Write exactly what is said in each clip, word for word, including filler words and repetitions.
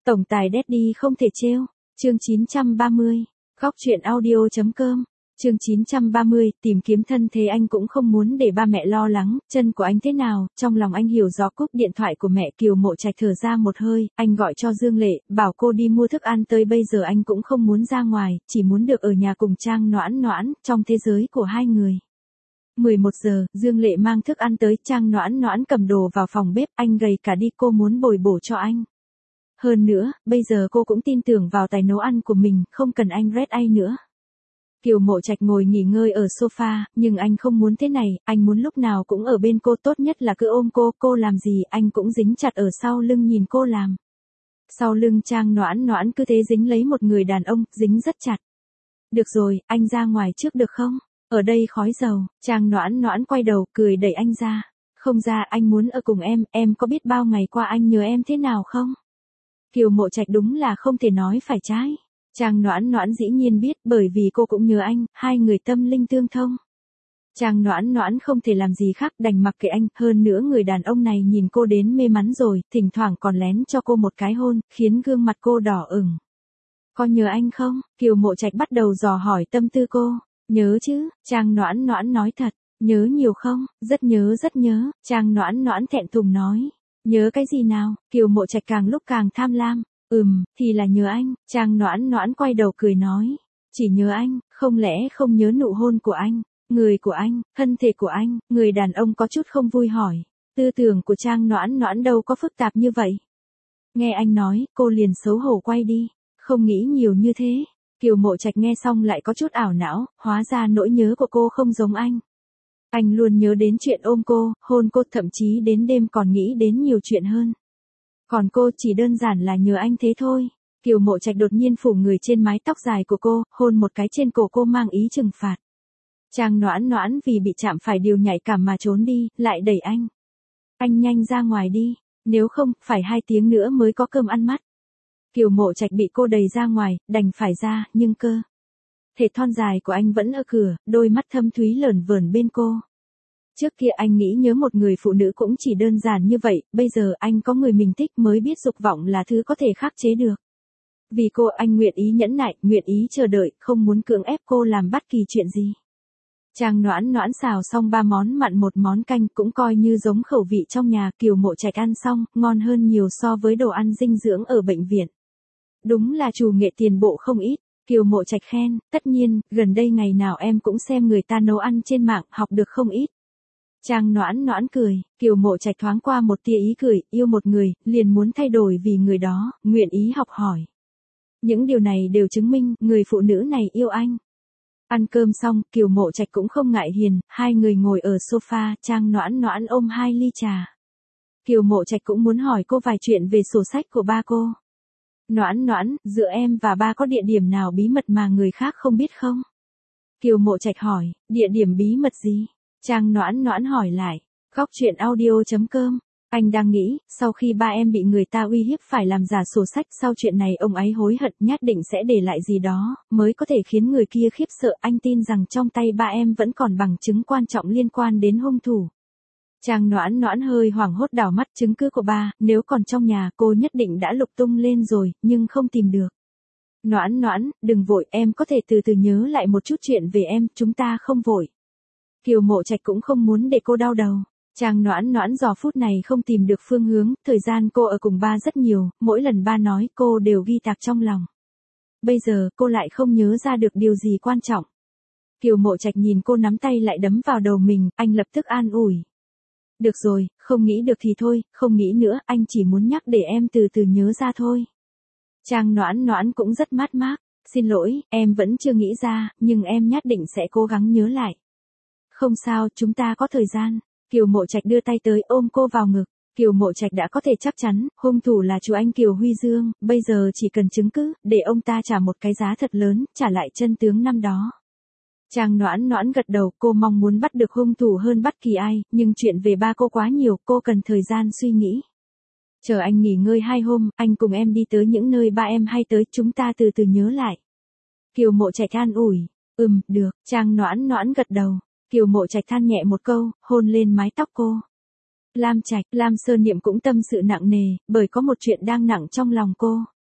Tổng tài Daddy không thể trêu. Chương chín trăm ba mươi. Góc truyện audio.com. Chương chín trăm ba mươi, tìm kiếm thân thế. Anh cũng không muốn để ba mẹ lo lắng, chân của anh thế nào, trong lòng anh hiểu rõ. Cúp điện thoại của mẹ, Kiều Mộ Trạch thở ra một hơi, anh gọi cho Dương Lệ, bảo cô đi mua thức ăn tới. Bây giờ anh cũng không muốn ra ngoài, chỉ muốn được ở nhà cùng Trang Noãn Noãn, trong thế giới của hai người. mười một giờ, Dương Lệ mang thức ăn tới, Trang Noãn Noãn cầm đồ vào phòng bếp, anh gầy cả đi, cô muốn bồi bổ cho anh. Hơn nữa, bây giờ cô cũng tin tưởng vào tài nấu ăn của mình, không cần anh red ai nữa. Kiều Mộ Trạch ngồi nghỉ ngơi ở sofa, nhưng anh không muốn thế này, anh muốn lúc nào cũng ở bên cô, tốt nhất là cứ ôm cô, cô làm gì anh cũng dính chặt ở sau lưng nhìn cô làm. Sau lưng Trang Noãn Noãn cứ thế dính lấy một người đàn ông, dính rất chặt. Được rồi, anh ra ngoài trước được không? Ở đây khói dầu. Trang Noãn Noãn quay đầu, cười đẩy anh ra. Không ra, anh muốn ở cùng em, em có biết bao ngày qua anh nhớ em thế nào không? Kiều Mộ Trạch đúng là không thể nói phải trái. Trang Noãn Noãn dĩ nhiên biết, bởi vì cô cũng nhớ anh, hai người tâm linh tương thông. Trang Noãn Noãn không thể làm gì khác, đành mặc kệ anh, hơn nữa người đàn ông này nhìn cô đến mê mắn rồi, thỉnh thoảng còn lén cho cô một cái hôn, khiến gương mặt cô đỏ ửng. Có nhớ anh không? Kiều Mộ Trạch bắt đầu dò hỏi tâm tư cô. Nhớ chứ, Trang Noãn Noãn nói thật. Nhớ nhiều không? Rất nhớ rất nhớ, Trang Noãn Noãn thẹn thùng nói. Nhớ cái gì nào? Kiều Mộ Trạch càng lúc càng tham lam. Ừm, thì là nhớ anh. Trang Noãn Noãn quay đầu cười nói. Chỉ nhớ anh, không lẽ không nhớ nụ hôn của anh, người của anh, thân thể của anh? Người đàn ông có chút không vui hỏi. Tư tưởng của Trang Noãn Noãn đâu có phức tạp như vậy. Nghe anh nói, cô liền xấu hổ quay đi. Không nghĩ nhiều như thế. Kiều Mộ Trạch nghe xong lại có chút ảo não, hóa ra nỗi nhớ của cô không giống anh. Anh luôn nhớ đến chuyện ôm cô, hôn cô, thậm chí đến đêm còn nghĩ đến nhiều chuyện hơn. Còn cô chỉ đơn giản là nhớ anh thế thôi. Kiều Mộ Trạch đột nhiên phủ người trên mái tóc dài của cô, hôn một cái trên cổ cô mang ý trừng phạt. Trang Noãn Noãn vì bị chạm phải điều nhạy cảm mà trốn đi, lại đẩy anh. Anh nhanh ra ngoài đi, nếu không, phải hai tiếng nữa mới có cơm ăn mắt. Kiều Mộ Trạch bị cô đẩy ra ngoài, đành phải ra, nhưng cơ thể thon dài của anh vẫn ở cửa, đôi mắt thâm thúy lởn vởn bên cô. Trước kia anh nghĩ nhớ một người phụ nữ cũng chỉ đơn giản như vậy, bây giờ anh có người mình thích mới biết dục vọng là thứ có thể khắc chế được. Vì cô anh nguyện ý nhẫn nại, nguyện ý chờ đợi, không muốn cưỡng ép cô làm bất kỳ chuyện gì. Trang Noãn Noãn xào xong ba món mặn một món canh, cũng coi như giống khẩu vị trong nhà. Kiều Mộ Trạch ăn xong, ngon hơn nhiều so với đồ ăn dinh dưỡng ở bệnh viện. Đúng là chủ nghệ tiền bộ không ít. Kiều Mộ Trạch khen, tất nhiên, gần đây ngày nào em cũng xem người ta nấu ăn trên mạng, học được không ít. Trang Noãn Noãn cười, Kiều Mộ Trạch thoáng qua một tia ý cười, yêu một người, liền muốn thay đổi vì người đó, nguyện ý học hỏi. Những điều này đều chứng minh, người phụ nữ này yêu anh. Ăn cơm xong, Kiều Mộ Trạch cũng không ngại hiền, hai người ngồi ở sofa, Trang Noãn Noãn ôm hai ly trà. Kiều Mộ Trạch cũng muốn hỏi cô vài chuyện về sổ sách của ba cô. Noãn Noãn, giữa em và ba có địa điểm nào bí mật mà người khác không biết không? Kiều Mộ Trạch hỏi, địa điểm bí mật gì? Trang Noãn Noãn hỏi lại. Góc truyện audio.com. Anh đang nghĩ, sau khi ba em bị người ta uy hiếp phải làm giả sổ sách, sau chuyện này ông ấy hối hận, nhất định sẽ để lại gì đó, mới có thể khiến người kia khiếp sợ. Anh tin rằng trong tay ba em vẫn còn bằng chứng quan trọng liên quan đến hung thủ. Trang Noãn Noãn hơi hoảng hốt đảo mắt, chứng cứ của ba, nếu còn trong nhà cô nhất định đã lục tung lên rồi, nhưng không tìm được. Noãn Noãn, đừng vội, em có thể từ từ nhớ lại một chút chuyện về em, chúng ta không vội. Kiều Mộ Trạch cũng không muốn để cô đau đầu. Trang Noãn Noãn giờ phút này không tìm được phương hướng, thời gian cô ở cùng ba rất nhiều, mỗi lần ba nói cô đều ghi tạc trong lòng. Bây giờ cô lại không nhớ ra được điều gì quan trọng. Kiều Mộ Trạch nhìn cô nắm tay lại đấm vào đầu mình, anh lập tức an ủi. Được rồi, không nghĩ được thì thôi, không nghĩ nữa, anh chỉ muốn nhắc để em từ từ nhớ ra thôi. Trang Noãn Noãn cũng rất mát mát, xin lỗi, em vẫn chưa nghĩ ra, nhưng em nhất định sẽ cố gắng nhớ lại. Không sao, chúng ta có thời gian. Kiều Mộ Trạch đưa tay tới ôm cô vào ngực. Kiều Mộ Trạch đã có thể chắc chắn, hung thủ là chú anh Kiều Huy Dương, bây giờ chỉ cần chứng cứ, để ông ta trả một cái giá thật lớn, trả lại chân tướng năm đó. Trang Noãn Noãn gật đầu, cô mong muốn bắt được hung thủ hơn bất kỳ ai, nhưng chuyện về ba cô quá nhiều, cô cần thời gian suy nghĩ. Chờ anh nghỉ ngơi hai hôm, anh cùng em đi tới những nơi ba em hay tới, chúng ta từ từ nhớ lại. Kiều Mộ Trạch an ủi, ừm, được, Trang Noãn Noãn gật đầu. Kiều Mộ Trạch than nhẹ một câu, hôn lên mái tóc cô. Lam Trạch, Lam Sơn Niệm cũng tâm sự nặng nề, bởi có một chuyện đang nặng trong lòng cô.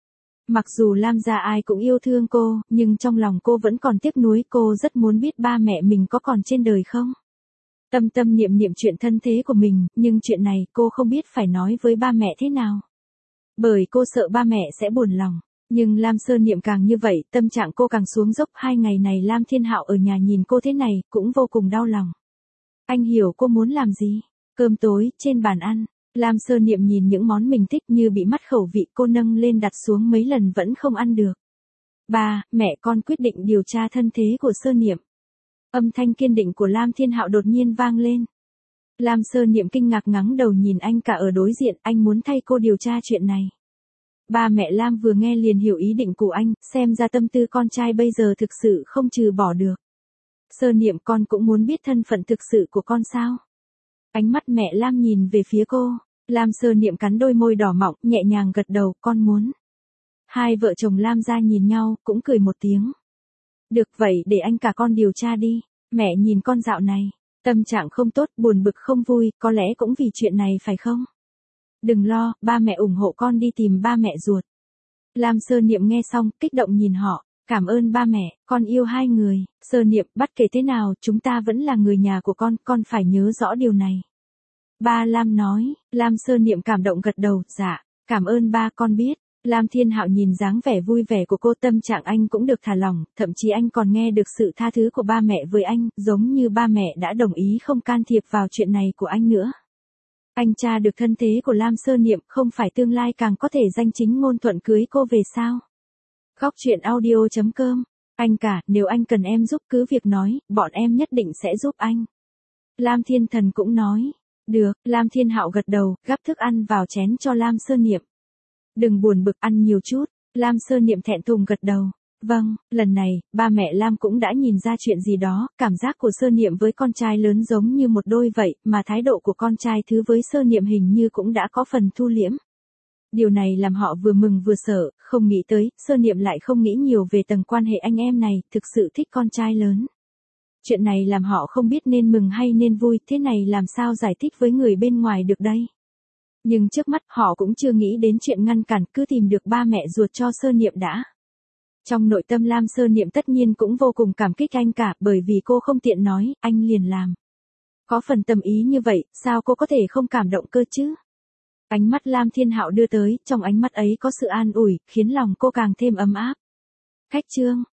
Mặc dù Lam gia ai cũng yêu thương cô, nhưng trong lòng cô vẫn còn tiếc nuối, cô rất muốn biết ba mẹ mình có còn trên đời không. Tâm tâm niệm niệm chuyện thân thế của mình, nhưng chuyện này cô không biết phải nói với ba mẹ thế nào. Bởi cô sợ ba mẹ sẽ buồn lòng. Nhưng Lam Sơ Niệm càng như vậy, tâm trạng cô càng xuống dốc. Hai ngày này Lam Thiên Hạo ở nhà nhìn cô thế này, cũng vô cùng đau lòng. Anh hiểu cô muốn làm gì. Cơm tối, trên bàn ăn. Lam Sơ Niệm nhìn những món mình thích như bị mất khẩu vị, cô nâng lên đặt xuống mấy lần vẫn không ăn được. Ba, mẹ con quyết định điều tra thân thế của Sơ Niệm. Âm thanh kiên định của Lam Thiên Hạo đột nhiên vang lên. Lam Sơ Niệm kinh ngạc ngẩng đầu nhìn anh cả ở đối diện, anh muốn thay cô điều tra chuyện này. Ba mẹ Lam vừa nghe liền hiểu ý định của anh, xem ra tâm tư con trai bây giờ thực sự không trừ bỏ được. Sơ Niệm, con cũng muốn biết thân phận thực sự của con sao? Ánh mắt mẹ Lam nhìn về phía cô. Lam Sơ Niệm cắn đôi môi đỏ mọng, nhẹ nhàng gật đầu, con muốn. Hai vợ chồng Lam gia nhìn nhau, cũng cười một tiếng. Được vậy, để anh cả con điều tra đi. Mẹ nhìn con dạo này, tâm trạng không tốt, buồn bực không vui, có lẽ cũng vì chuyện này phải không? Đừng lo, ba mẹ ủng hộ con đi tìm ba mẹ ruột. Lam Sơ Niệm nghe xong, kích động nhìn họ. Cảm ơn ba mẹ, con yêu hai người. Sơ Niệm, bất kể thế nào, chúng ta vẫn là người nhà của con, con phải nhớ rõ điều này. Ba Lam nói. Lam Sơ Niệm cảm động gật đầu, dạ, cảm ơn ba, con biết. Lam Thiên Hạo nhìn dáng vẻ vui vẻ của cô, tâm trạng anh cũng được thả lỏng, thậm chí anh còn nghe được sự tha thứ của ba mẹ với anh, giống như ba mẹ đã đồng ý không can thiệp vào chuyện này của anh nữa. Anh tra được thân thế của Lam Sơ Niệm, không phải tương lai càng có thể danh chính ngôn thuận cưới cô về sao? Góc truyện audio chấm com. Anh cả, nếu anh cần em giúp cứ việc nói, bọn em nhất định sẽ giúp anh. Lam Thiên Thần cũng nói. Được, Lam Thiên Hạo gật đầu, gắp thức ăn vào chén cho Lam Sơ Niệm. Đừng buồn bực, ăn nhiều chút. Lam Sơ Niệm thẹn thùng gật đầu. Vâng, lần này, ba mẹ Lam cũng đã nhìn ra chuyện gì đó, cảm giác của Sơ Niệm với con trai lớn giống như một đôi vậy, mà thái độ của con trai thứ với Sơ Niệm hình như cũng đã có phần thu liễm. Điều này làm họ vừa mừng vừa sợ, không nghĩ tới, Sơ Niệm lại không nghĩ nhiều về tầng quan hệ anh em này, thực sự thích con trai lớn. Chuyện này làm họ không biết nên mừng hay nên vui, thế này làm sao giải thích với người bên ngoài được đây. Nhưng trước mắt họ cũng chưa nghĩ đến chuyện ngăn cản, cứ tìm được ba mẹ ruột cho Sơ Niệm đã. Trong nội tâm Lam Sơ Niệm tất nhiên cũng vô cùng cảm kích anh cả, bởi vì cô không tiện nói, anh liền làm. Có phần tâm ý như vậy, sao cô có thể không cảm động cơ chứ? Ánh mắt Lam Thiên Hạo đưa tới, trong ánh mắt ấy có sự an ủi, khiến lòng cô càng thêm ấm áp. Khách trương.